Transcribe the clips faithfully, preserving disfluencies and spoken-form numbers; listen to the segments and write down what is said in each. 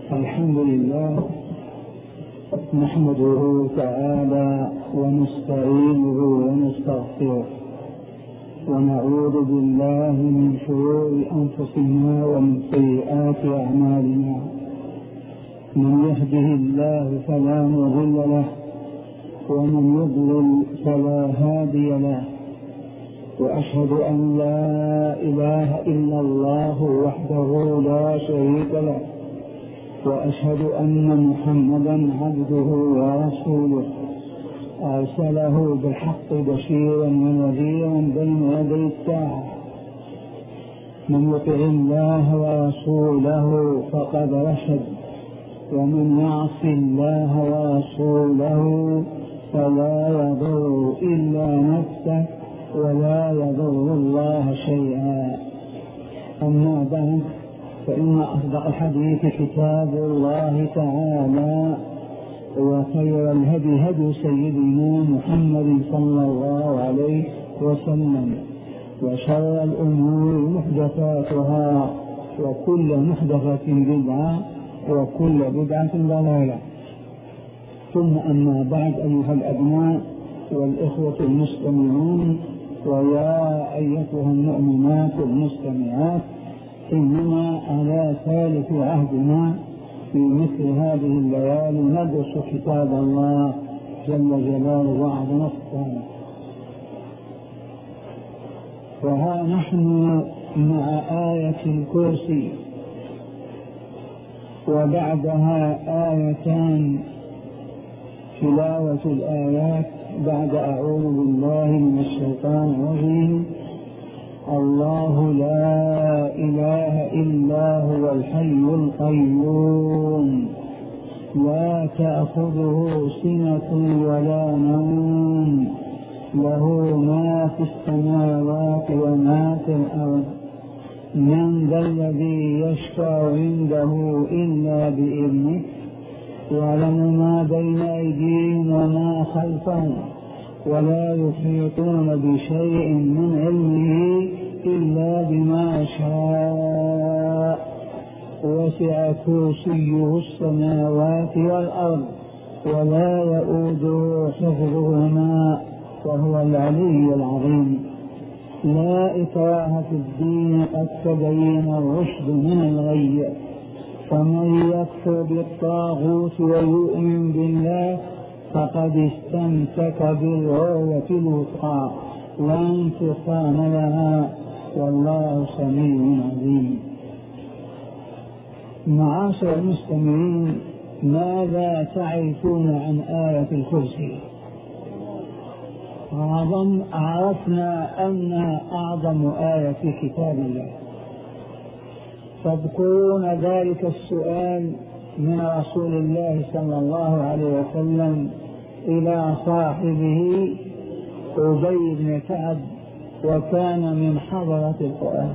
الحمد لله نحمده تعالى ونستعينه ونستغفره ونعوذ بالله من شرور أنفسنا ومن سيئات أعمالنا. من يهده الله فلا مضل له ومن يضلل فلا هادي له، وأشهد أن لا إله إلا الله وحده لا شريك له، وأشهد أن محمدا عبده ورسوله أرسله بالحق بشيرا ونذيرا بين يدي الساعة. من يطع الله ورسوله فقد رشد، ومن يعص الله ورسوله فلا يضر إلا نفسه ولا يضر الله شيئا. أما بعد، فإن أصدق الحديث كتاب الله تعالى، وخير الهدي هدي سيدنا محمد صلى الله عليه وسلم، وشر الأمور محدثاتها، وكل محدثة بدعة، وكل بدعة ضلالة. ثم أما بعد، أيها الأبناء والإخوة المستمعون، ويا أيتها المؤمنات المستمعات، إننا على ثالث عهدنا في مثل هذه الليالي ندرس كتاب الله جل جلاله وعظم السلام. وها نحن مع آية الكرسي، وبعدها آيتان تلاوة الآيات بعد أعوذ بالله من الشيطان الرجيم. الله لا إله إلا هو الحي القيوم لا تأخذه سنة ولا نوم له ما في السماوات وما في الأرض من ذا الذي يشفع عنده إلا بإذنه يعلم ما بين أيديهم وما خلفهم ولا يحيطون بشيء من علمه إلا بما شاء وسع كرسيه السماوات والأرض ولا يؤوده حفظهما وهو العلي العظيم. لا إكراه في الدين، قد تبين الرشد من الغي، فمن يكفر بالطاغوت ويؤمن بالله فقد استمسك بالعروة الوثقى لا انفصام لها، والله سميع عليم. معاشر المستمعين، ماذا تعرفون عن آية الكرسي؟ أعظم عرفنا أنها أعظم آية في كتاب الله. تذكرون ذلك السؤال من رسول الله صلى الله عليه وسلم إلى صاحبه أبي بن كعب، وكان من حضرة القرآن،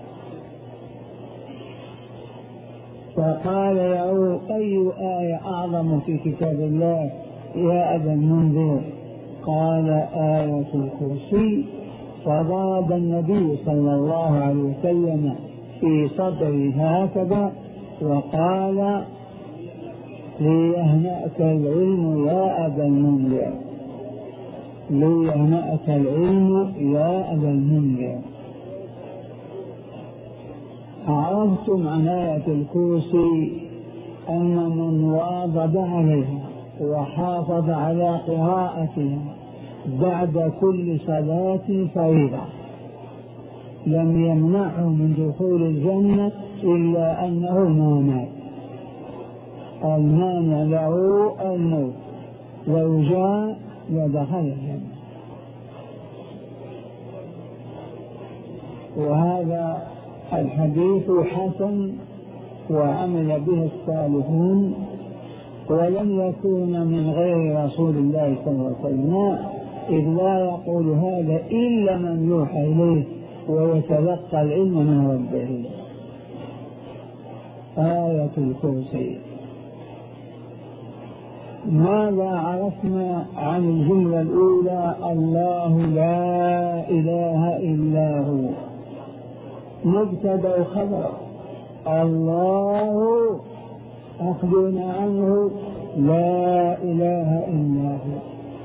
فقال له: أي آية أعظم في كتاب الله يا أبا المنذر؟ قال: آية الكرسي. فضرب النبي صلى الله عليه وسلم في صدره هكذا وقال: ليهنأك العلم يا أبا المنذر، ليهنأك العلم يا أبا المنذر. عرفتم عن آية الكرسي أن من واظب عليها وحافظ على قراءتها بعد كل صلاة فريضة لم يمنعه من دخول الجنة إلا أنه ما مات. المانع له الموت، لو جاء لدخل الجنة. وهذا الحديث حسن وعمل به الصالحون، ولم يكون من غير رسول الله صلى الله عليه وسلم، إذ لا يقول هذا إلا من يوحى إليه ويتلقى العلم من ربه. آية الكرسي. ماذا عرفنا عن الجملة الأولى؟ الله لا إله إلا هو. مبتدأ وخبر. الله يعقدون عنه لا إله إلا هو.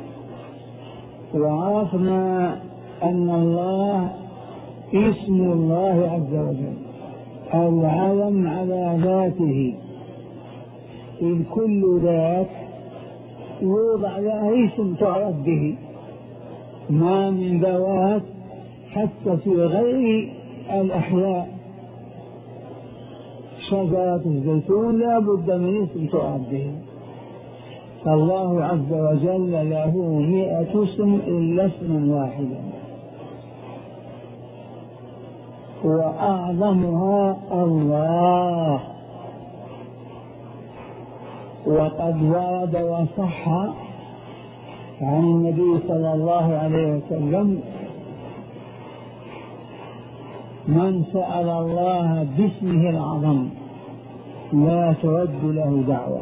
وعرفنا أن الله اسم الله عز وجل العلم على ذاته، إذ كل ذات يوضع لها اسم تعرف به، ما من ذوات حتى في غير الأحياء شجرة الزيتون لا بد من اسم تعرف به. فالله عز وجل له مئة اسم إلا اسما واحدا، وأعظمها الله. وقد ورد وصح عن النبي صلى الله عليه وسلم: من سأل الله باسمه الأعظم لا ترد له دعوة.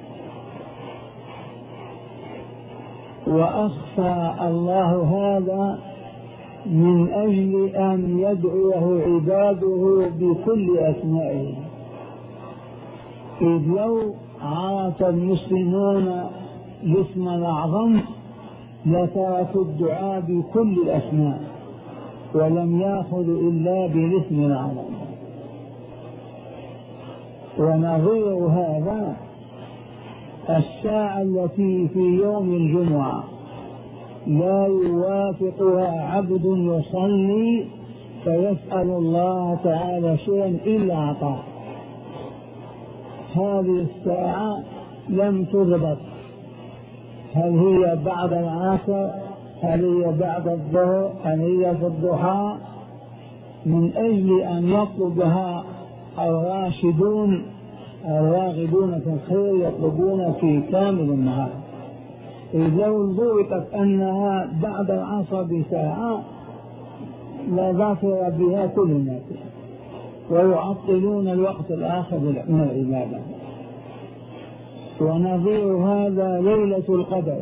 وأخفى الله هذا من أجل أن يدعوه عباده بكل أسمائه، إذ لو عرف المسلمون الاسم الأعظم لتركوا الدعاء بكل الأسماء ولم يأخذوا إلا بالاسم الأعظم. ونظير هذا الساعة التي في يوم الجمعة لا يوافقها عبد يصلي فيسأل الله تعالى شيئا إلا أعطاه. هذه الساعة لم تضبط، هل هي بعد العصر، هل هي بعد الظهر، هل هي في الضحى، من أجل أن يطلبها الراشدون الراغبون في الخير يطلبون في كامل النهار. إذ لو ضبطت أنها بعد العصر بساعة لا ظافر بها كل الناس، ويعطلون الوقت الآخر من العبادة. ونظير هذا ليلة القدر.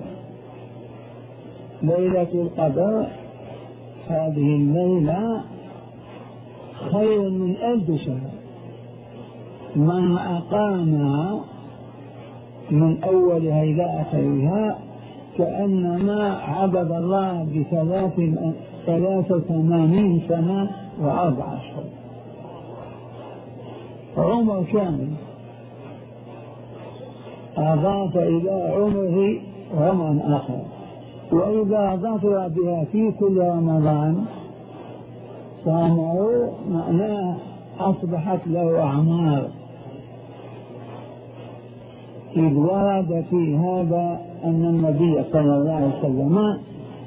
ليلة القدر هذه الليلة خير من ألف شهر، من أقامها من أولها إلى آخرها كأنما عبد الله بثلاث ثلاثة ثمانين سنة وأربع أشهر، عمر كامل أضاف إلى عمره عمرا آخر. وإذا ظفر بها في كل رمضان صامه معناه أصبحت له أعمار. إذ ورد في هذا أن النبي صلى الله عليه وسلم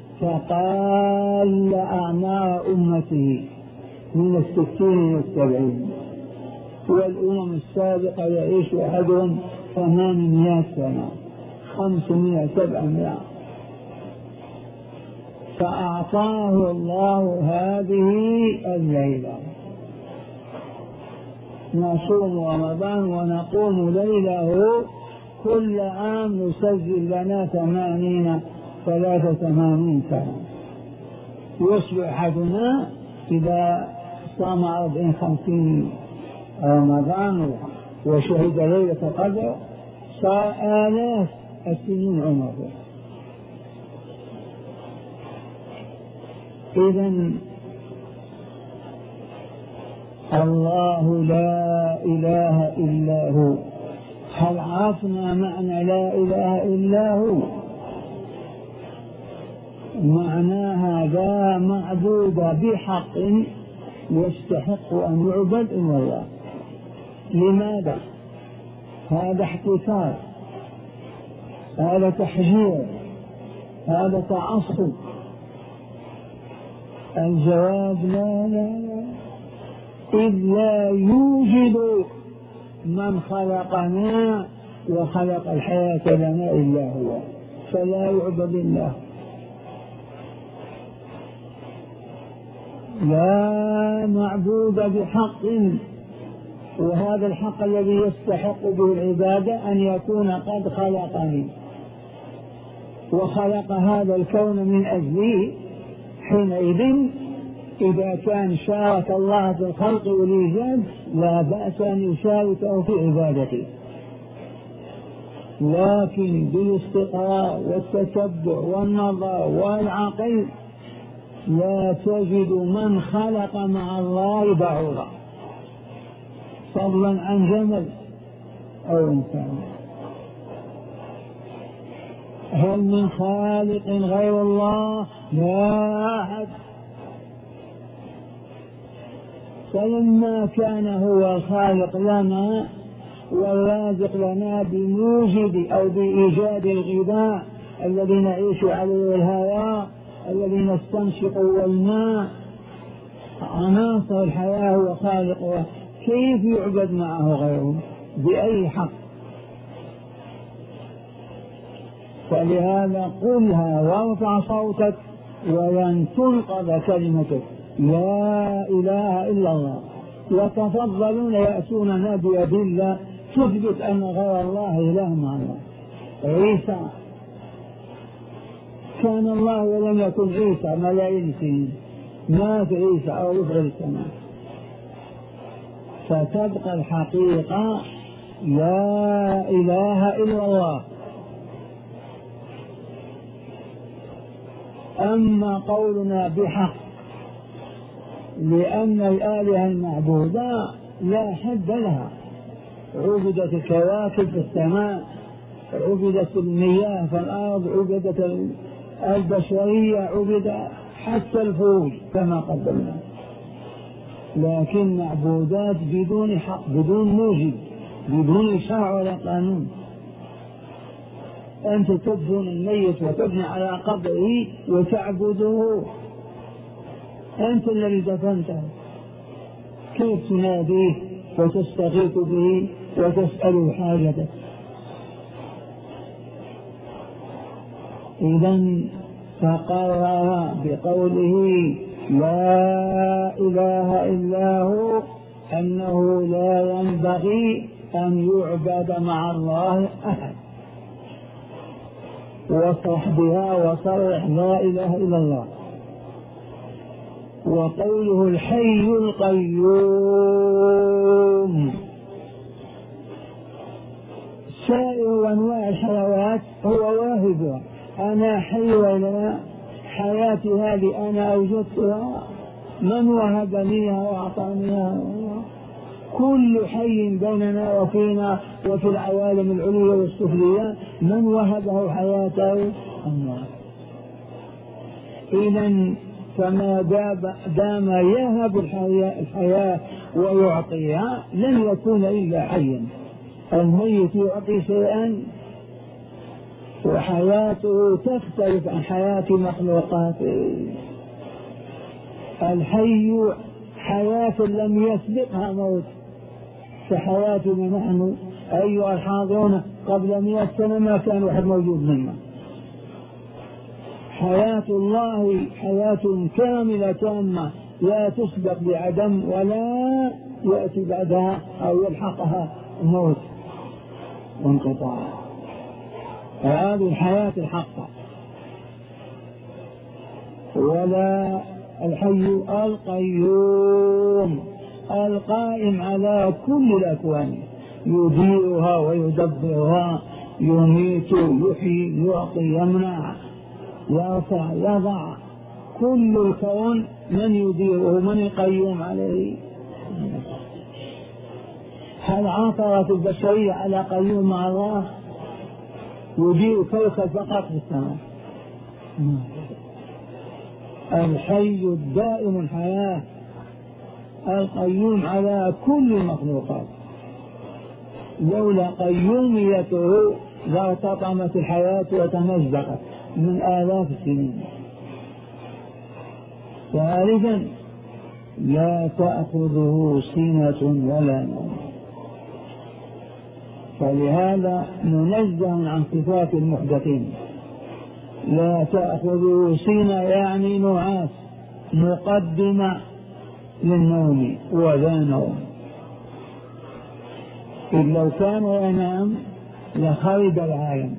فقال أعمار أمته من الستين إلى السبعين، والأمم السابقة يعيش أحدهم ثمانمائة سنة، خمسمائة سبعمائة. فأعطاه الله هذه الليلة. نصوم رمضان ونقوم ليله كل عام يسجل لنا ثمانين ثلاثة ثمانين سنة. يصبح أحدنا إذا صام أربعين خمسين رمضان وشهد ليلة القدر صار آلاف السنين عمره. إذن الله لا إله إلا هو. هل عرفنا معنى لا إله إلا هو؟ معناها لا معبود بحق يستحق أن يعبد إلا الله. لماذا؟ هذا احتكار، هذا تحجير، هذا تعصب. الجواب لا لا لا، إذ لا يوجد من خلقنا وخلق الحياة لنا إلا هو، فلا يعبد الله. لا معبود بحق، وهذا الحق الذي يستحق به العبادة أن يكون قد خلقني وخلق هذا الكون من أجلي. حينئذ إذا كان شارك الله في الخلق والإيجاد لا بأس أن يشاركه في عبادته. لكن بالاستقراء والتتبع والنظر والعقل لا تجد من خلق مع الله بعوضا، فضلا عن جمل أو إنسان. هل من خالق غير الله؟ لا أحد. فلما كان هو الخالق لنا والرازق لنا بموجب أو بإيجاد الغذاء الذي نعيش عليه والهواء الذي نستنشق والماء، عناصر الحياة هو خالقها، كيف يعبد معه غيره؟ بأي حق؟ فلهذا قلها وارفع صوتك ولن تنقض كلمتك، لا إله إلا الله. يتفضلون يأتوننا بأدلة تثبت أن غير الله إله مع الله. عيسى كان الله ولم يكن عيسى ملايين سنين، مات عيسى أو يفعل السماء. فتبقى الحقيقة لا إله إلا الله. أما قولنا بحق لأن الآلهة المعبودة لا حد لها، عبدت الكواكب في السماء، عبدت المياه في الأرض، عبدت البشرية، عبد حتى الفوج كما قدمنا، لكن معبودات بدون حق، بدون موجب، بدون شرع ولا قانون. أنت تدفن الميت وتبني على قبره وتعبده، أنت الذي دفنته، كيف تناديه وتستغيث به وتسأله حاجتك؟ إذن فقرر بقوله لا إله إلا هو أنه لا ينبغي أن يعبد مع الله أحد، وصح بها وصرح لا إله إلا الله. وقوله الحي القيوم، سائر أنواع الحيوات هو واهبها، أنا حي ولا حياتي هذه أنا أوجدتها، من وهبنيها وأعطانيها؟ كل حي بيننا وفينا وفي العوالم العليا والسفلية من وهبه حياته؟ الله. إذن فما دام يهب الحياة ويعطيها لن يكون إلا حيا. الميت يعطي شيئا وحياته تختلف عن حياة مخلوقاته. الحي حياة لم يسبقها موت، كحياتنا نحن أيها الحاضرون قبل مئة سنة ما كان واحد موجود منا. حياة الله حياة كاملة تامة لا تسبق بعدم ولا يأتي بعدها أو يلحقها موت وانقطاع. هذه الحياة الحقة. ولا الحي القيوم القائم على كل الأكوان، يديرها ويدبرها، يميت يحيي يعطي يمنع يرفع يضع، كل الكون من يديره؟ من القيوم عليه؟ هل عثرت البشرية على قيوم مع الله يدير كوكب فقط في السماء؟ الحي الدائم الحياة القيوم على كل المخلوقات، لولا قيوميته لارتطمت الحياة وتمزقت من آلاف السنين. ثالثا لا تأخذه سنة ولا نوم، فلهذا منزه عن صفات المحدثين. لا تأخذه سنة يعني نعاس مقدمة للنوم ولا نوم، إذ لو كان ينام لخرب العالم.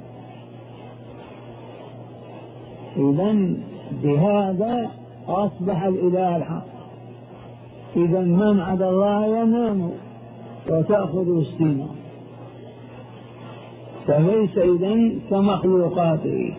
إذن بهذا أصبح الإله الحق. إذن من عدا الله ينام وتأخذ السنة. فليس إذن كمخلوقاته.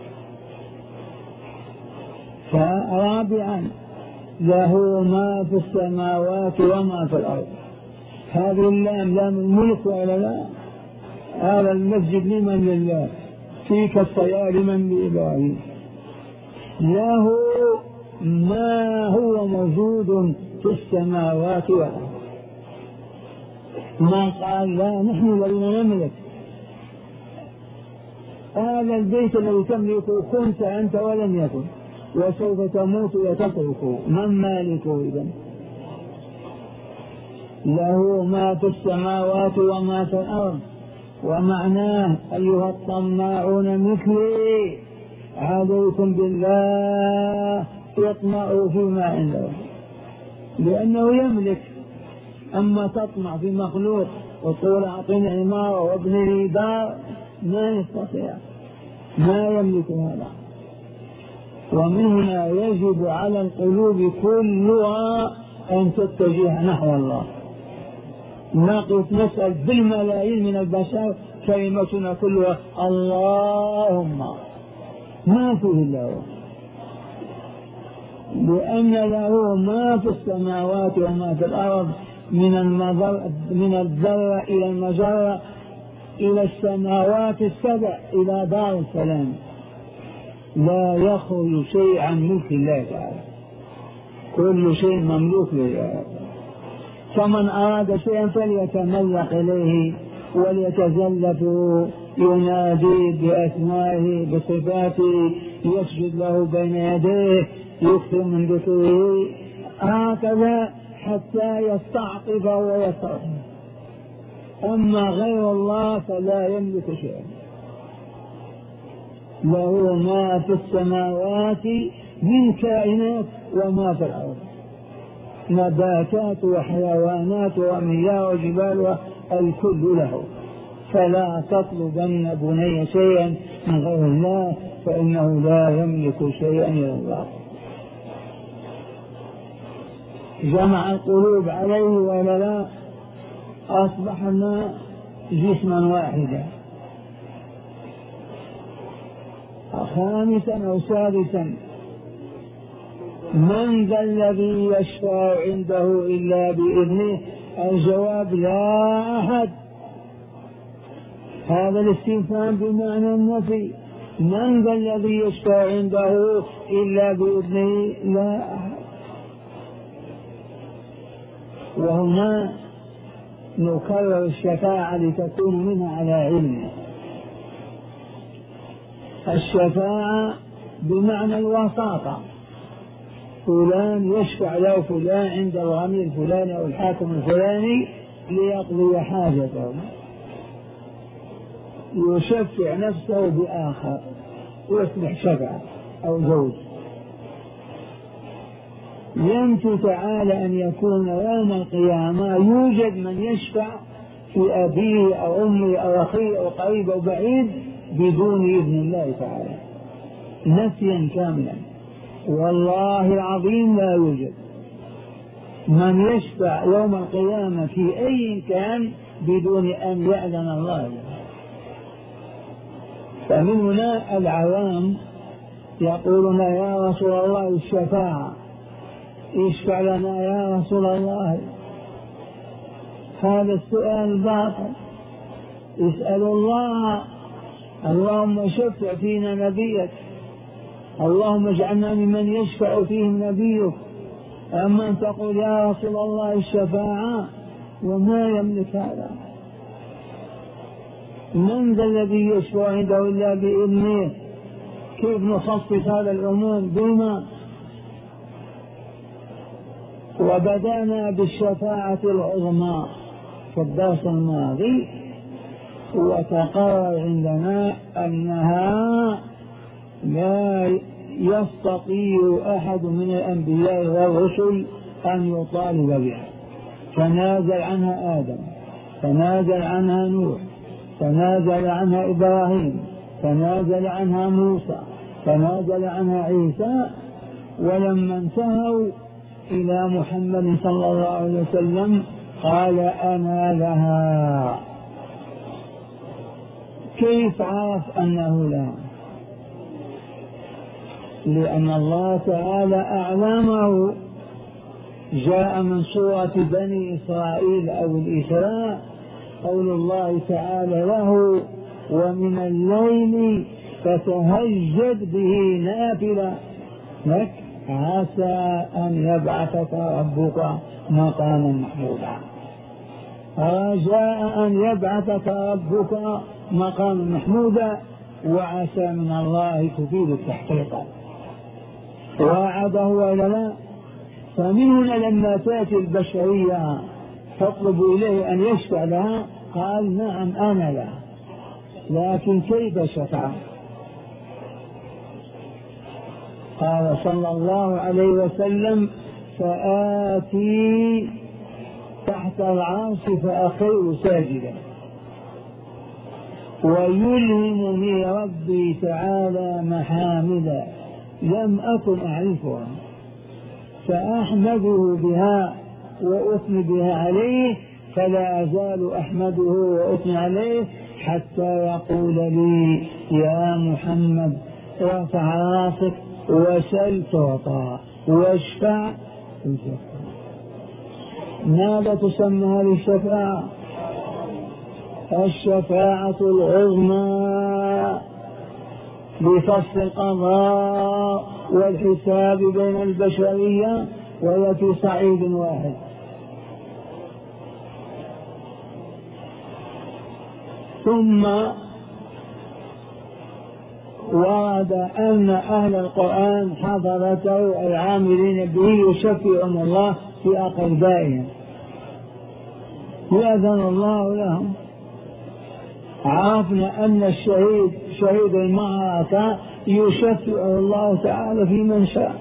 فرابعا له ما في السماوات وما في الأرض. هذه اللام لام الملك ولا لا؟ هذا المسجد لمن؟ لله. فيك الصلاة لمن؟ لإبراهيم. له ما هو موجود في السماوات والأرض. ما قال لا نحن الذين نملك هذا البيت الذي تملكه، كنت أنت ولم يكن، وسوف تموت وتتركه، من مالكه إذن؟ له ما في السماوات وما في الأرض. ومعناه أيها الطماعون مثلي عليكم بالله اطمعوا فيما عنده، لأنه يملك. أما تطمع في مخلوق وتقول أعطني عمارة وابني لي دار، ما يستطيع، ما يملك هذا. ومن هنا يجب على القلوب كلها أن تتجه نحو الله. نقف نسأل بالملايين من البشر، كلمتنا كلها اللهم، ما فيه إلا هو، لأن له ما في السماوات وما في الأرض من المذر من الذرة إلى المجرة إلى السماوات السبع إلى دار السلام، لا يخرج شيء عن ملك الله تعالى، كل شيء مملوك لله. فمن أراد شيئا فليتملق إليه وليتزلف، ينادي بأسمائه بصفاته، يسجد له بين يديه، يكثر من ذكره، هكذا حتى يستعطف ويصرف. أما غير الله فلا يملك شيئا. له ما في السماوات من كائنات وما في الأرض، نباتات وحيوانات ومياه وجبال، الكل له. فلا تطلبن بني شيئا من غير الله، فإنه لا يملك شيئا إلا الله. جمع القلوب عليه ولا لا؟ أصبحنا جسما واحدا. خامسا أو سادسا، من ذا الذي يشفع عنده إلا بإذنه؟ الجواب لا أحد. هذا الاستفهام بمعنى النفي. من ذا الذي يشفع عنده إلا بإذنه؟ لا أحد. وهنا نكرر الشفاعة لتكون منها على علم. الشفاعة بمعنى الوساطة، فلان يشفع له فلان عند الغني الفلاني أو الحاكم الفلاني ليقضي حاجته، يشفع نفسه بآخر ويصبح شفع أو زوج. ينفي تعالى أن يكون يوم القيامة يوجد من يشفع في أبيه أو أمه أو أخيه أو قريب أو بعيد بدون إذن الله تعالى، نفيا كاملا. والله العظيم لا يوجد من يشفع يوم القيامة في أي كان بدون أن يأذن الله له. فمن هنا العوام يقولون يا رسول الله الشفاعة، اشفع لنا يا رسول الله. هذا السؤال باطل. اسألوا الله، اللهم شفع فينا نبيك، اللهم اجعلنا ممن يشفع فيهم نبيك. أما أن تقول يا رسول الله الشفاعة وما يملك هذا. من ذا الذي يشفع عنده إلا بإذنه؟ كيف نخصص هذا العموم بما؟ وبدأنا بالشفاعة العظمى في الدرس الماضي، وتقرر عندنا أنها لا يستطيع أحد من الأنبياء والرسل أن يطالب بها. تنازل عنها آدم، تنازل عنها نوح، تنازل عنها إبراهيم، تنازل عنها موسى، تنازل عنها عيسى. ولما انتهوا إلى محمد صلى الله عليه وسلم قال أنا لها. كيف عرف أنه لا؟ لأن الله تعالى أعلمه. جاء من سورة بني إسرائيل أو الإسراء قول الله تعالى له: ومن الليل فتهجد به نافلة لك عسى أن يبعثك ربك مقاما محمودا. رجاء أن يبعثك ربك مقاما محمودا، وعسى من الله تفيد التحقيق. وعده ولا لا؟ فمن هنا لما تأتي البشرية تطلب إليه أن يشفع لها قال: نعم أنا لا، لكن كيف شفع؟ قال صلى الله عليه وسلم: فآتي تحت العرش فأخر ساجدا، ويلهمني ربي تعالى محامدا لم أكن أعرفها فأحمده بها وأثني بها عليه، فلا أزال أحمده وأثني عليه حتى يقول لي: يا محمد ارفع راسك وسل تعطى واشفع تشفع. ماذا تسمى هذه الشفاعة؟ الشفاعة العظمى بفصل القضاء والحساب بين البشرية، وهي في صعيد واحد. ثم ورد أن أهل القرآن حضرته العاملين به يشفعهم الله في أقربائهم، يأذن الله لهم. عرفنا أن الشهيد شهيد المعركة يشفع الله تعالى في من شاء،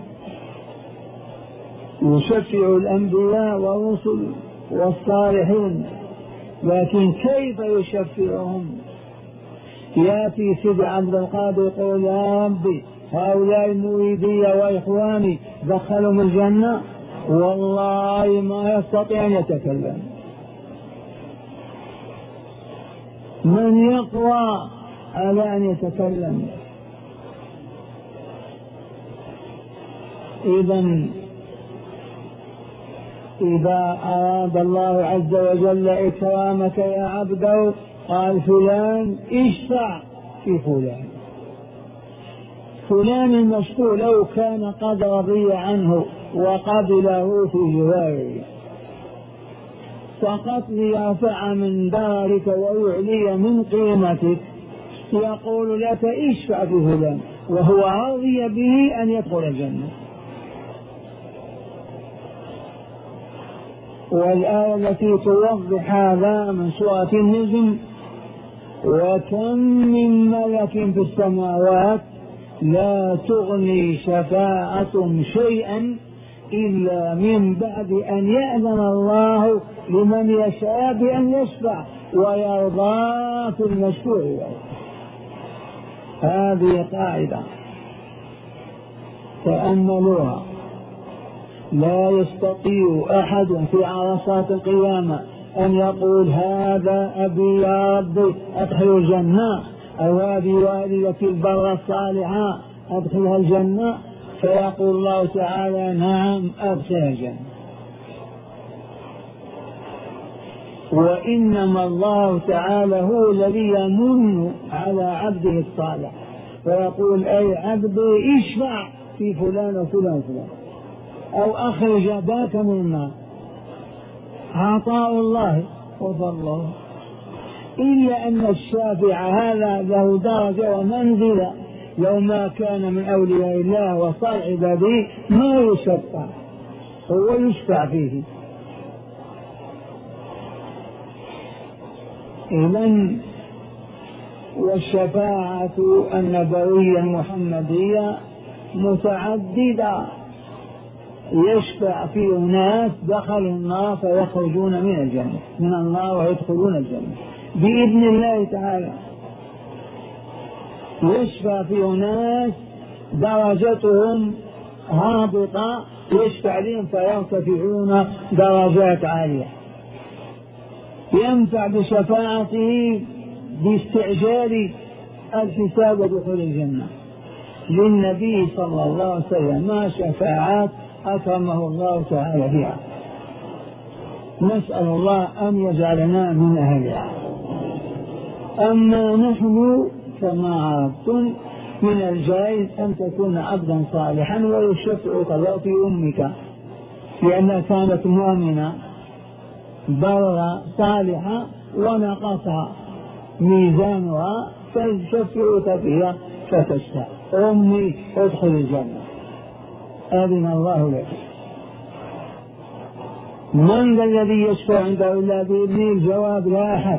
يشفع الأنبياء والرسل والصالحين، لكن كيف يشفعهم؟ يأتي سيدي عبد القادر يقول: يا ربي هؤلاء المريدي وإخواني دخلهم الجنة، والله ما يستطيع أن يتكلم. من يقوى على أن يتكلم؟ إذن إذا أراد الله عز وجل إكرامك يا عبده قال: فلان اشفع في فلان. فلان المشفوع لو كان قد رضي عنه وقبله في جواره فقط ليرفع من دارك ويعلي من قيمتك، يقول لك: اشفع في فلان، وهو راضي به أن يدخل الجنة. والآية التي توضح هذا من سورة النجم: وكم من ملك في السماوات لا تغني شفاعتهم شيئا إلا من بعد أن يأذن الله لمن يشاء بأن يشفع ويرضى في المشفوع. هذه قاعدة تأملوها. لا يستطيع أحد في عرصات القيامة أن يقول: هذا أبي يا ربي أدخل الجنة، أو هذه والدتي البرة الصالحة أدخلها الجنة، فيقول الله تعالى: نعم أدخلها الجنة. وإنما الله تعالى هو الذي يمن على عبده الصالح ويقول: أي عبدي اشفع في فلان وفلان وفلان، أو أخرج ذاك من النار. عطاء الله وفضله. إلا أن الشافع هذا له درجة ومنزلة، لو ما كان من أولياء الله وصالح عباده ما يشفع، هو يشفع فيه. إذن والشفاعة النبوية المحمدية متعددة، يشفع في ناس دخلوا النار فيخرجون من الجنة من النار ويدخلون الجنة بإذن الله تعالى. يشفع في ناس درجتهم هابطة يشفع لهم فيرتفعون درجات عالية. ينفع بشفاعته باستعجال الحساب ودخول الجنة. للنبي صلى الله عليه وسلم ما شفاعات أكرمه الله تعالى بها، نسأل الله أن يجعلنا من أهلها. أما نحن كما عرفتم من الجائز أن تكون عبدا صالحا ويشفعك الله في أمك لأنها كانت مؤمنة برا صالحة ونقص ميزانها فيشفعك فيها فتشفع أمي ادخل الجنة أذن الله لك. من ذا الذي يشفع عنده إلا بإذنه؟ الجواب لا أحد.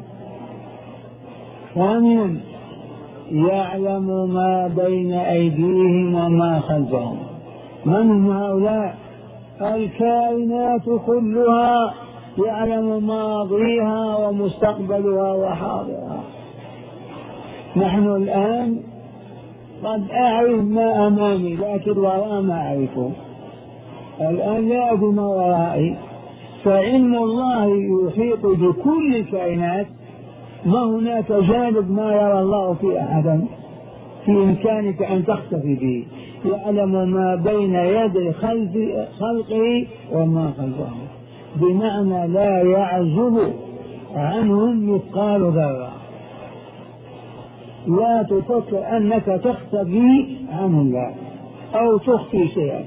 ثانيا يعلم ما بين أيديهم وما خلفهم. من هم هؤلاء؟ الكائنات كلها، يعلم ماضيها ومستقبلها وحاضرها. نحن الآن قد أعرف ما أمامي لكن وراء ما أعرفه، الآن لا أدري ما ورائي. فعلم الله يحيط بكل الكائنات، ما هناك جانب ما يرى الله في أحد في إمكانك أن تختفي به. يعلم ما بين يدي خلقه وما خلفه، بمعنى لا يعزب عنهم مثقال ذرة. لا تفكر أنك تختفي عن الله أو تخفي شيئا.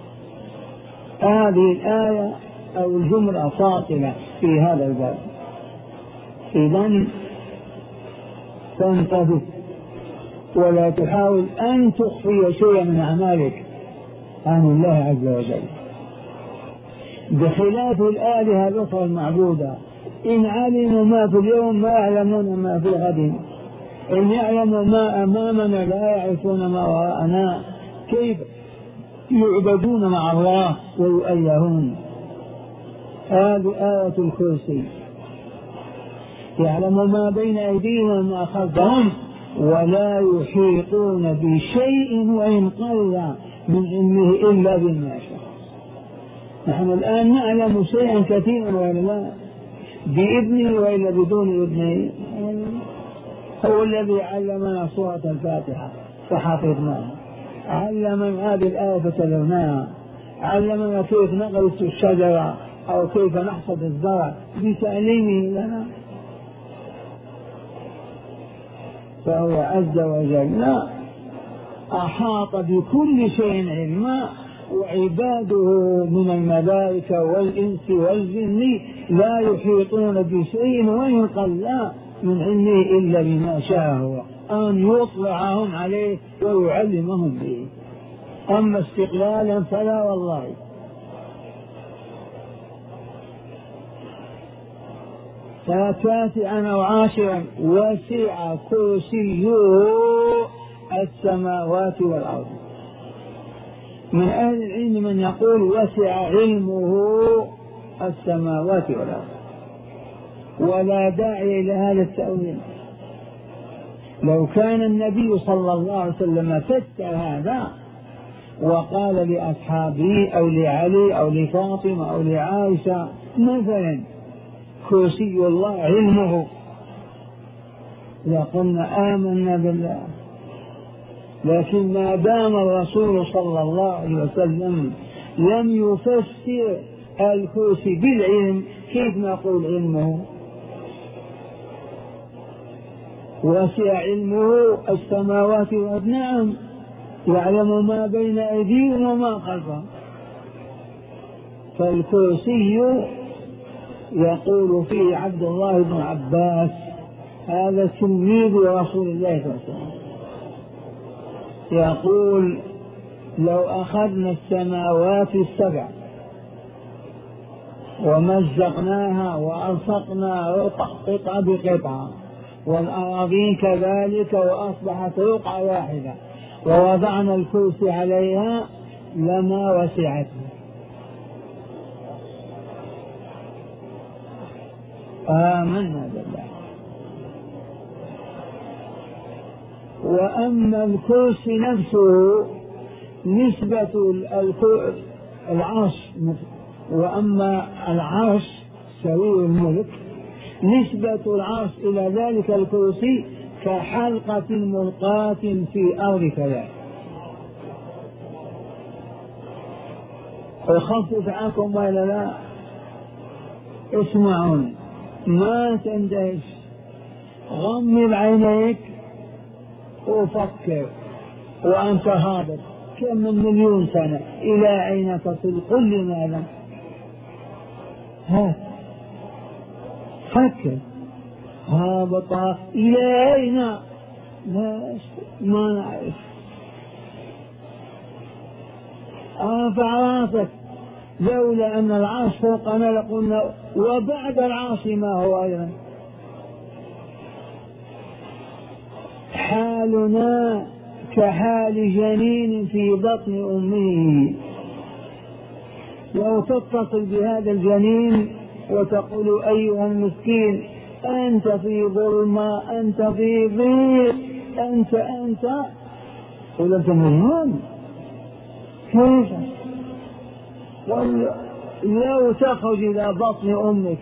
هذه الآية أو الجملة فاصلة في هذا الباب. إذن تنتبه ولا تحاول أن تخفي شيئا من أعمالك عن الله عز وجل، بخلاف الآلهة الأخرى المعبودة. إن علموا ما في اليوم ما يعلمون ما في غد، إن يعلموا ما أمامنا لا يعرفون ما وراءنا. كيف يعبدون مع الله ويؤلهون؟ هذه آية الكرسي. يعلم ما بين أيديهم وما خلفهم ولا يحيطون بشيء وإن قل من علمه إلا بما شاء. نحن الآن نعلم شيئا كثيرا ولا لا؟ بإذنه وإلا بدون إذنه. هو الذي علمنا سورة الفاتحة فحفظناها، علمنا هذه الآية فتلوناها، علمنا كيف نغرس الشجرة أو كيف نحصد الزرع بتعليمه لنا. فهو عز وجل أحاط بكل شيء علما، وعباده من الملائكة والإنس والجن لا يحيطون بشيء وإن قل من علمه إلا بما شاء هو أن يطلعهم عليه ويعلمهم به. أما استقلالا فلا والله. فتاسعا أو عاشرا وسع كرسيه السماوات والأرض. من أهل العلم من يقول وسع علمه السماوات والأرض، ولا داعي إلى هذا التأويل. لو كان النبي صلى الله عليه وسلم فسر هذا وقال لأصحابه أو لعلي أو لفاطمة أو لعائشة مثلا كرسي الله علمه، لقلنا آمنا بالله. لكن ما دام الرسول صلى الله عليه وسلم لم يفسر الكرسي بالعلم، كيف نقول علمه؟ وسع علمه السماوات والأرض، نعم يعلم ما بين أيديهم وما خلفهم. فالكرسي يقول فيه عبد الله بن عباس هذا تلميذ رسول الله صلى الله عليه وسلم، يقول لو أخذنا السماوات السبع ومزقناها وألصقنا قطعة بقطعة والأراضين كذلك وأصبحت رقعة واحدة ووضعنا الكرسي عليها لما وسعتها. آمنا بالله. وأما الكرسي نفسه نسبة العرش، وأما العرش سرير الملك نسبة العرش إلى ذلك الكرسي كحلقة ملقاة في أرض كذا. أخفف عنكم ولا لا؟ اسمعون، ما تندهش، غمض عينيك وفكر وأنت هابط كم من مليون سنة إلى أين تصل؟ قل لي ماذا؟ ها فكر، هابط إلى أين؟ لا ما نعرف. ارفع راسك، لولا أن العرش فوقنا لقلنا وبعد العرش ما هو أيضا. حالنا كحال جنين في بطن أمه، لو تتصل بهذا الجنين وتقول أيها المسكين أنت في ظلمة، أنت في ضيق، أنت أنت قل أنت مجنون كيف؟ لو تخرج إلى بطن أمك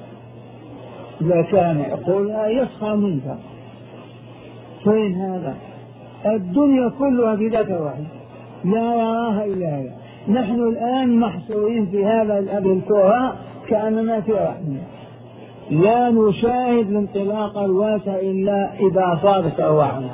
لكان يقول يسخر منك. فين هذا؟ الدنيا كلها في ذاك الواحد لا يراها إلا هذا. نحن الآن محصورين في هذا الأب الكرة كأننا في رحمه، لا نشاهد الانطلاق الواسع إلا إذا صارت أرواحنا.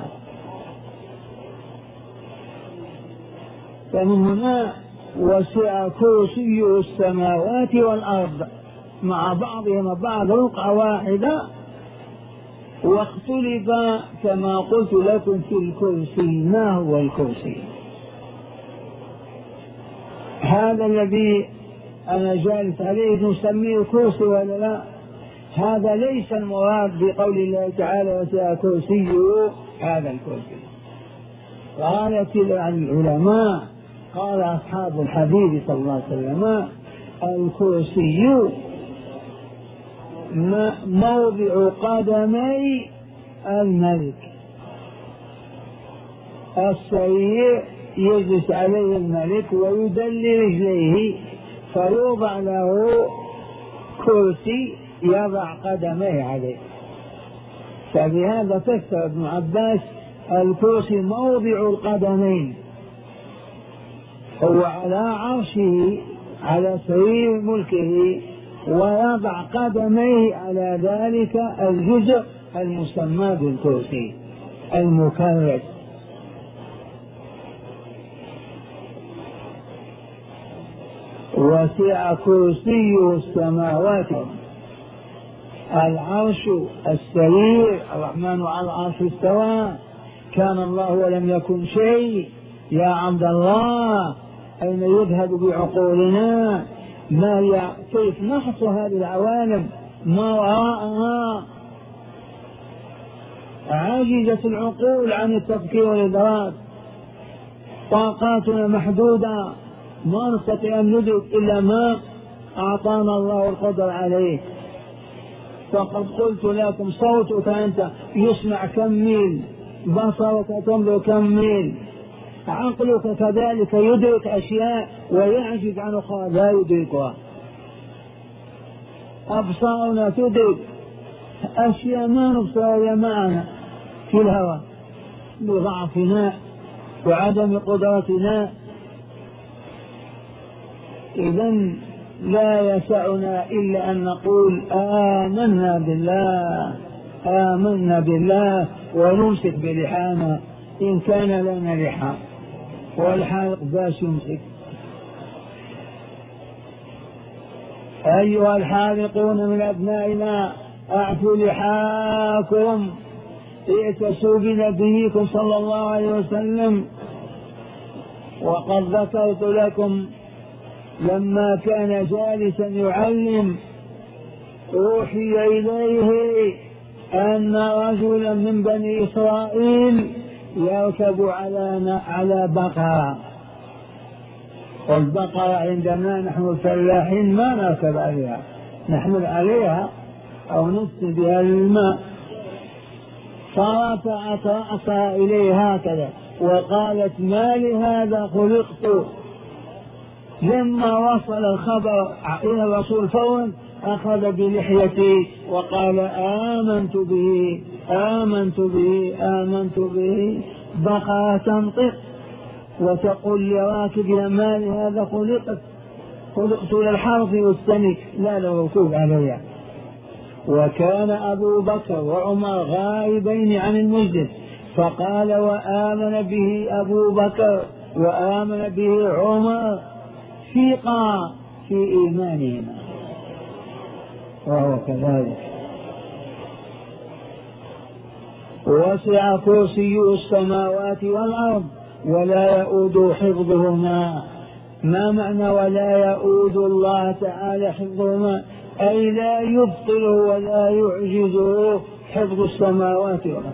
فمن هنا وسع كرسيه السماوات والأرض مع بعضهما بعض رقعة واحدة، واختلف كما قلت لكم في الكرسي. ما هو الكرسي؟ هذا الذي أنا جالس عليه نسميه كرسي ولا لا؟ هذا ليس المراد بقول الله تعالى وسع كرسيه هذا الكرسي. قالت العلماء، قال أصحاب الحبيب صلى الله عليه وسلم الكرسي موضع قدمي الملك. السرير يجلس عليه الملك ويدلي رجليه فيوضع له كرسي يضع قدميه عليه. فبهذا فسر ابن عباس الكرسي موضع القدمين، هو على عرشه على سرير ملكه ويضع قدميه على ذلك الجزء المسمى بالكرسي المكرس. وسع كرسيه السماوات، العرش السرير، الرحمن على العرش استوى، كان الله ولم يكن شيء. يا عبد الله أين يذهب بعقولنا؟ ما هي كيف نحص هذه العوالم ما وراءها؟ عجزت العقول عن التفكير والإدراك، طاقاتنا محدودة، ما نستطيع أن ندرك إلا ما أعطانا الله القدر عليه. فقد قلت لكم صوتك أنت يسمع كم ميل، بصرك تنظر كم ميل، عقلك كذلك يدرك أشياء ويعجز عن أخرى لا يدركها، أبصارنا تدرك أشياء ما نبصرها معنا في الهوى بضعفنا وعدم قدرتنا. إذن لا يسعنا إلا أن نقول آمنا بالله آمنا بالله ونمسك بلحانا إن كان لنا لحى، والحالق باش يمسك. أيها الحالقون من أبنائنا أعفوا لحاكم، ائتسوا بنبيكم صلى الله عليه وسلم. وقد ذكرت لكم لما كان جالسا يعلم أوحي إليه أن رجلا من بني إسرائيل يركب على على بقرة، والبقرة عندنا نحن الفلاحين ما نركب عليها، نحمل عليها أو نسقي بها الماء. فرفعت رأسها إليه هكذا وقالت ما لهذا خلقت. لما وصل الخبر إلى الرسول فورا أخذ بلحيتي وقال آمنت به آمنت به آمنت به، بقى تنطق وتقول لراكب يا مال هذا خلقت خلقت للحرث والسمك لا للركوب عليها. وكان أبو بكر وعمر غائبين عن المسجد، فقال وآمن به أبو بكر وآمن به عمر ثقة في إيمانهما، وهو كذلك. وسع كرسي السماوات والأرض ولا يؤود حفظهما. ما معنى ولا يؤود الله تعالى حفظهما؟ أي لا يبطله ولا يعجزه حفظ السماوات والأرض،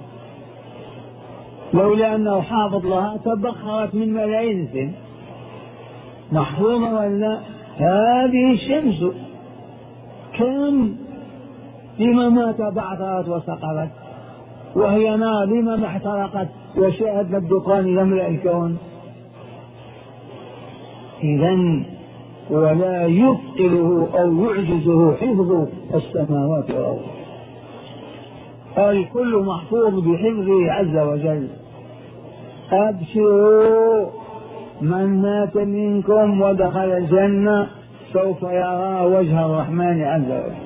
لولا أنه حافظ لها تبخرت من ملايين سنين. محفوظة ولا؟ هذه الشمس كم لما مات بعثرت وسقطت، وهي نار لما ما احترقت وشاهد الدخان يملأ الكون. إذن ولا يبطله أو يعجزه حفظ السماوات والأرض، الكل محفوظ بحفظه عز وجل. أبشروا من مات منكم ودخل الجنة سوف يرى وجه الرحمن عز وجل،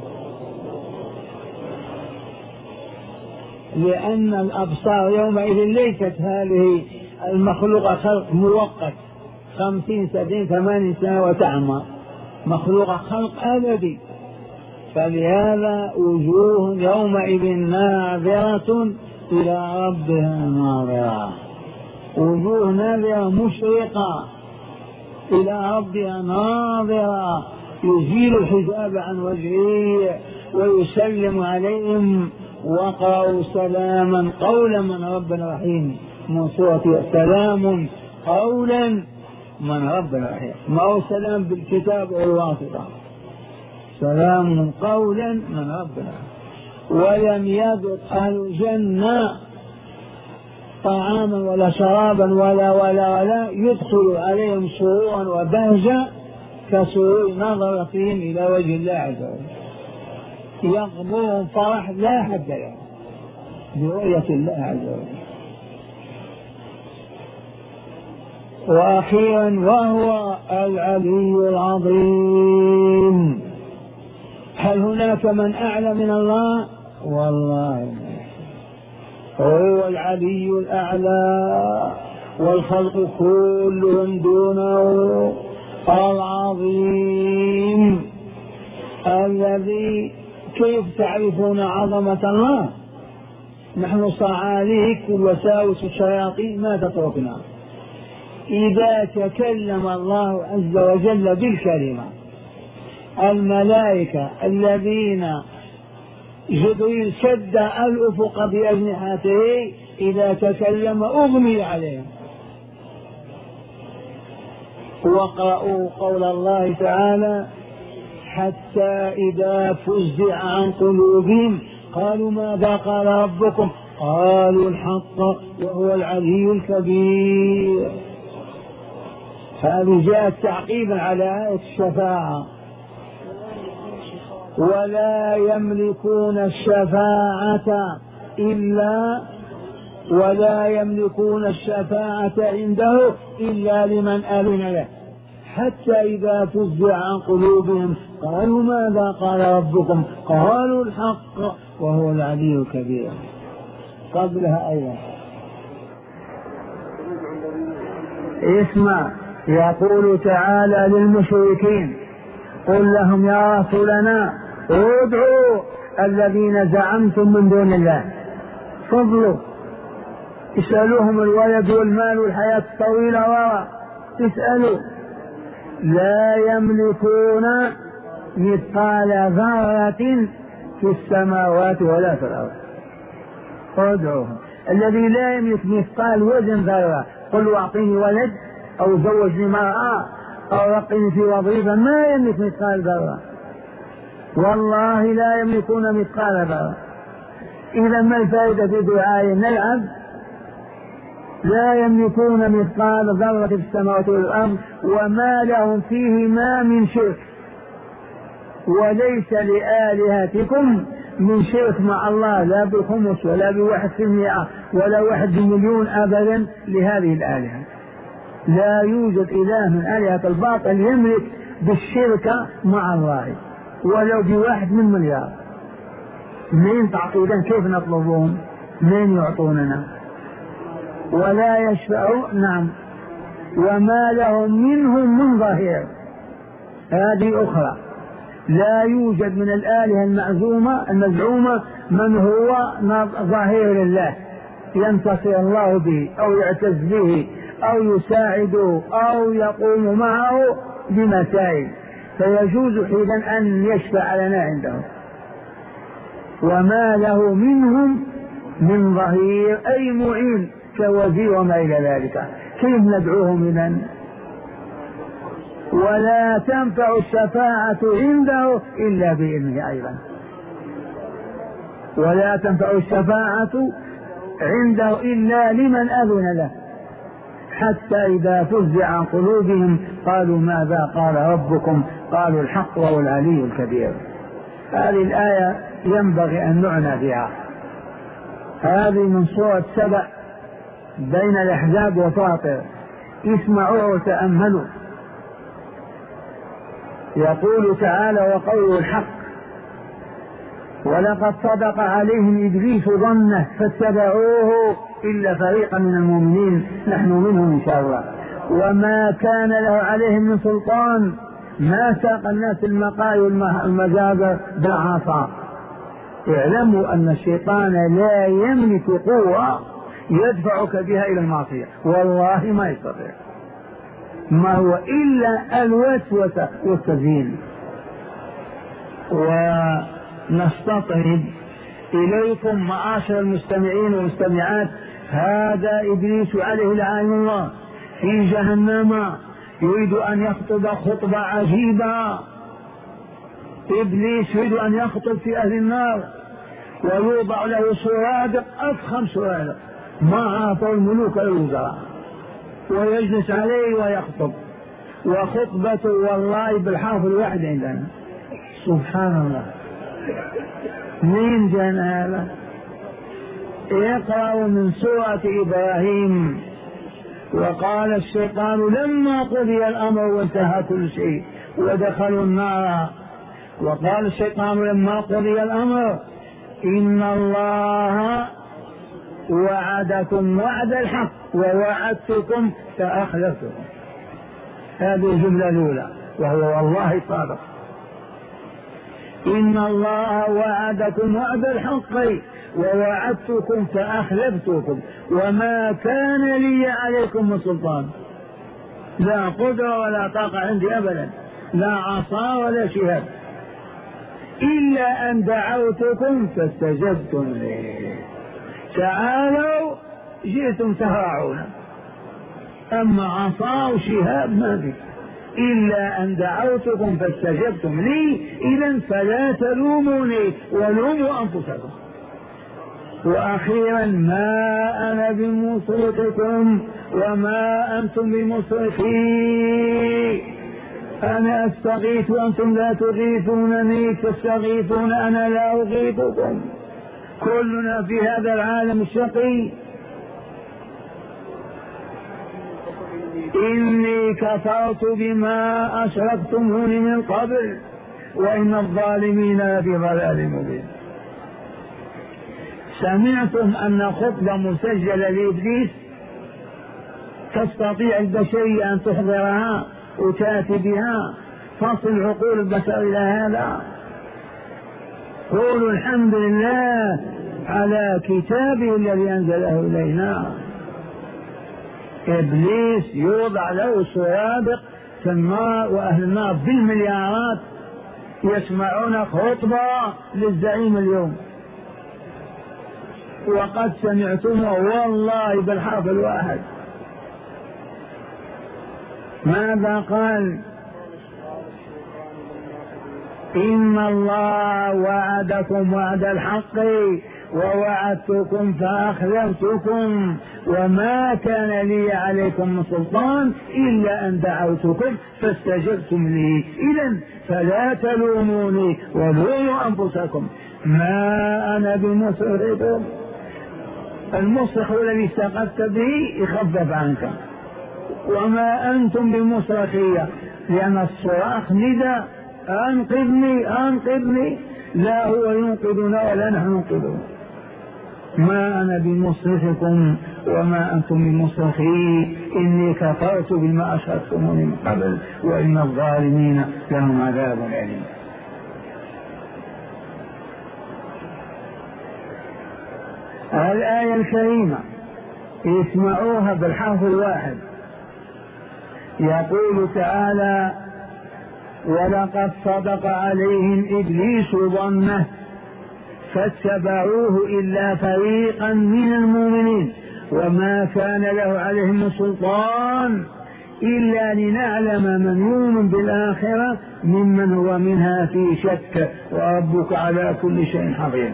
لأن الأبصار يومئذ ليست هذه المخلوقة خلق مؤقت خمسين سبعين ثمانين سنة وتعمر، مخلوقة خلق أبدي. فلهذا وجوه يومئذ ناظرة إلى ربها ناظرة، وجوه ناظرة مشرقة إلى ربها ناظرة، يزيل الحجاب عن وجهه ويسلم عليهم. وقالوا سلاما قولا من رب رحيم، من سورة سلام قولا من رب رحيم، ما هو سلام بالكتاب والواسطة، سلام قولا من رب رحيم. ولم يذق أهل الجنة طعاما ولا شرابا ولا ولا ولا يدخل عليهم سرورا وبهجة كسرور نظرتهم إلى وجه الله عز وجل، يغمرهم فرح لا حد له برؤية الله عز وجل. وأخيرا وهو العلي العظيم. هل هناك من أعلى من الله؟ والله هو العلي الأعلى، والخلق كلهم دونه، العظيم الذي كيف تعرفون عظمة الله؟ نحن صعاليك ووساوس الشياطين ما تتركنا. إذا تكلم الله عز وجل بالكلمة، الملائكة الذين جبريل شد الأفق بأجنحته إذا تكلم أغمي عليهم. واقرأوا قول الله تعالى حتى إذا فزع عن قلوبهم قالوا ماذا قال ربكم قالوا الحق وهو العلي الكبير. هذه جاءت تعقيبا على آية الشفاعة. ولا يملكون الشفاعة إلا ولا يملكون الشفاعة عنده إلا لمن أذن له حتى إذا فزع عن قلوبهم قالوا ماذا قال ربكم قالوا الحق وهو العلي الكبير. قبلها أيضا اسمع، يقول تعالى للمشركين قل لهم يا رسولنا ادعوا الذين زعمتم من دون الله، فضلوا اسألوهم الولد والمال والحياة الطويلة وراء اسألوا، لا يملكون مثقال ذرة في السماوات ولا في الأرض. ادعوهم الذي لا يملك مثقال وزن ذرة، قل أعطيني ولد أو زوجني مرأة أو رقني في وظيفة، ما يملك مثقال ذرة، والله لا يملكون مثقال ذرة. إذا ما الفائدة في دعائهم؟ نلعب؟ لا يملكون مثقال ذرة في السماوات والأرض وما لهم فيهما من شرك، وليس لآلهتكم من شرك مع الله، لا بخمس ولا بواحد في المئة ولا واحد بمليون أبدا لهذه الآلهة. لا يوجد إله من آلهة الباطل يملك بالشرك مع الله ولو بواحد من مليار. مين تعطينا؟ كيف نطلبهم؟ مين يعطوننا؟ ولا يشفعوا. نعم. وما لهم منهم من ظهير. هذه أخرى. لا يوجد من الآلهة المعزومة المزعومة من هو ظهير لله ينتصر الله به أو يعتز به أو يساعده أو يقوم معه بمسائل، فيجوز حينا أن يشفع لنا عنده. وما له منهم من ظهير أي معين كوزير وما إلى ذلك. كيف ندعوهم إذن؟ ولا تنفع الشفاعة عنده إلا بإذنه أيضا. ولا تنفع الشفاعة عنده إلا لمن أذن له، حتى إذا فزع عن قلوبهم قالوا ماذا قال ربكم؟ قالوا الحق وهو العلي الكبير. هذه الآية ينبغي أن نعنى بها. هذه من سورة سبع بين الأحزاب وفاطر. اسمعوا وتأملوا. يقول تعالى وقوله الحق ولقد صدق عليهم إبليس ظنه فاتبعوه إلا فريقا من المؤمنين نحن منهم إن شاء الله وما كان له عليهم من سلطان. ما ساق الناس المقاي والمجازر بالعصا. اعلموا أن الشيطان لا يملك قوة يدفعك بها إلى المعصية، والله ما يستطيع. ما هو إلا الوسوسة والتزيين. ونستطرد إليكم معاشر المستمعين والمستمعات هذا إبليس عليه لعنة الله في جهنم يريد أن يخطب خطبة عجيبة. إبليس يريد أن يخطب في أهل النار ويوضع له سرادق أفخم سرادق ما أعطوا الملوك الوزراء ويجلس عليه ويخطب، وخطبته والله بالحرف الواحد عندنا. سبحان الله. مين كان هذا؟ اقرأوا من سورة إبراهيم. وقال الشيطان لما قضي الأمر وانتهى كل شيء ودخلوا النار. وقال الشيطان لما قضي الأمر إن الله وعدكم وعد الحق ووعدتكم فأخلفتكم. هذه الجملة الأولى وهو والله صادق. إن الله وعدكم وعد الحق ووعدتكم فأخلفتكم وما كان لي عليكم من سلطان. لا قدرة ولا طاقة عندي أبدا، لا عصا ولا شهاب، إلا أن دعوتكم فاستجبتم لي. تعالوا جئتم تهرعون، أما عصا وشهاب ما في، إلا أن دعوتكم فاستجبتم لي. إذن فلا تلوموني ولوموا أنفسكم. وأخيرا ما أنا بمصرخكم وما أنتم بمصرخي. أنا أستغيث وأنتم لا تغيثونني، تستغيثون أنا لا أغيثكم. كلنا في هذا العالم الشقي. إني كفرت بما أشركتموني من قبل وإن الظالمين لفي ضلال مبين. سمعتم أن خطبة مسجلة لإبليس تستطيع البشرية أن تحضرها وتأتي بها؟ تصل عقول البشر إلى هذا؟ قولوا الحمد لله على كتابه الذي أنزله إلينا. إبليس يوضع له سوابق في النار وأهل النار بالمليارات يسمعون خطبة للزعيم اليوم، وقد سمعتموه والله بالحرف الواحد. ماذا قال؟ إن الله وعدكم وعد الحق ووعدتكم فأخلفتكم وما كان لي عليكم من سلطان إلا أن دعوتكم فاستجبتم لي. إذن فلا تلوموني ولوموا أنفسكم ما أنا بمصرخكم. المصرخ الذي استغثت به يخفف عنك، وما أنتم بمصرخية، لأن الصراخ ندى أنقذني أنقذني، لا هو ينقذنا ولا نحن ننقذه. ما أنا بمصرخكم وما أنتم بمصرخي إني كفرت بما أشركتموني من قبل وإن الظالمين لهم عذاب أليم. الآية الكريمة اسمعوها بالحرف الواحد. يقول تعالى: ولقد صدق عليهم إبليس ظنه فاتبعوه إلا فريقا من المؤمنين وما كان له عليهم من سلطان إلا لنعلم من يؤمن بالآخرة ممن هو منها في شك وربك على كل شيء حفيظ.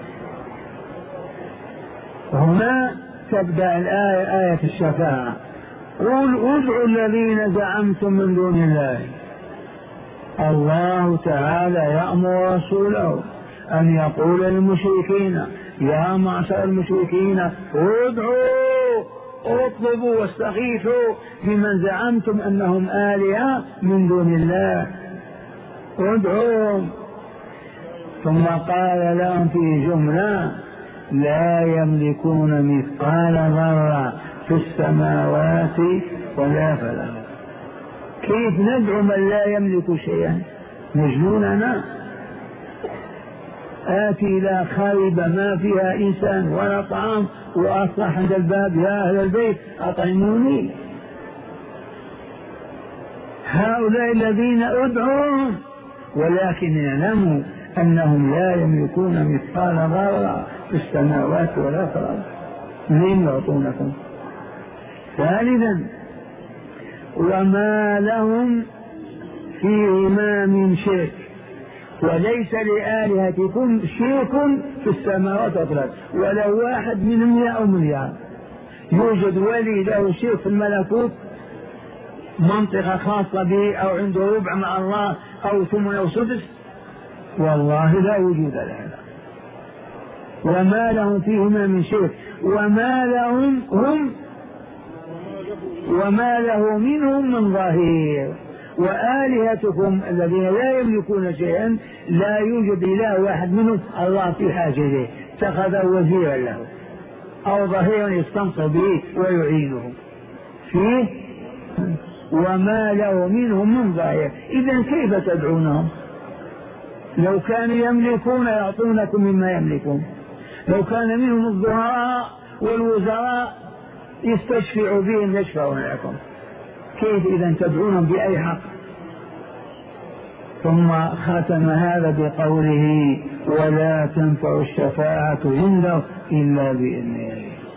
هنا تبدأ الآية آية الشفاعة. قل ادعوا الذين زعمتم من دون الله. الله تعالى يأمر رسوله أن يقول للمشركين: يا معشر المشركين ادعوا اطلبوا واستغيثوا بمن زعمتم أنهم آلهة من دون الله، ادعوهم. ثم قال لهم في جملة: لا يملكون مثقال ذرة في السماوات ولا في الأرض. كيف ندعو من لا يملك شيئا؟ مجنوننا؟ آتي إلى خاربة ما فيها إنسان ولا طعام وأصلح عند الباب: يا أهل البيت أطعموني. هؤلاء الذين أدعوهم ولكن يعلموا أنهم لا يملكون مثقال ذرة في السماوات ولا في الأرض، منين يعطونكم؟ ثالثا: وما لهم فيهما من شرك، وليس لآلهتكم شرك في السماوات والأرض، ولو واحد منهم أو مليار. يوجد ولي له شرك في الملكوت، منطقة خاصة به أو عنده ربع مع الله أو ثمن أو سدس؟ والله لا وجود لهذا. وما لهم فيهما من شرك وما لهم هم وما له منهم من ظهير. وآلهتكم الذين لا يملكون شيئا لا يوجد إله واحد منهم الله في حاجة إليه اتخذ وزيرا له أو ظهيرا يستنصر به ويعينه فيه، وما له منهم من ظهير. إذن كيف تدعونهم؟ لو كانوا يملكون يعطونكم مما يملكون، لو كان منهم الظهراء والوزراء يستشفعوا بهم يشفعون لكم، كيف إذا تدعونهم بأي حق؟ ثم ختم هذا بقوله: ولا تنفع الشفاعة عنده إلا بإذنه.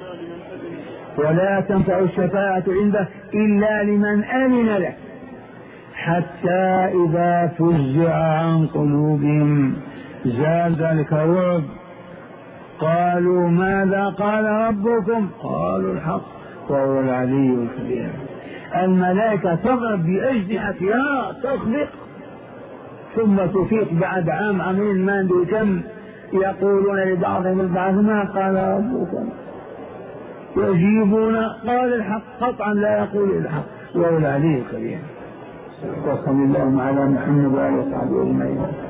ولا تنفع الشفاعة عنده إلا لمن آمن له، حتى إذا فزع عن قلوبهم زال ذلك الرعب، قالوا ماذا قال ربكم؟ قالوا الحق وهو العلي الكبير. الملائكة تضرب بأجنحتها تخلق، ثم تفيق بعد عام عامين ما ندري كم، يقولون لبعضهم البعض: ما قال ربكم؟ يجيبون: قال الحق، قطعا لا يقول الحق وهو العلي الكبير. وصلى الله على محمد وعلى اله وصحبه اجمعين.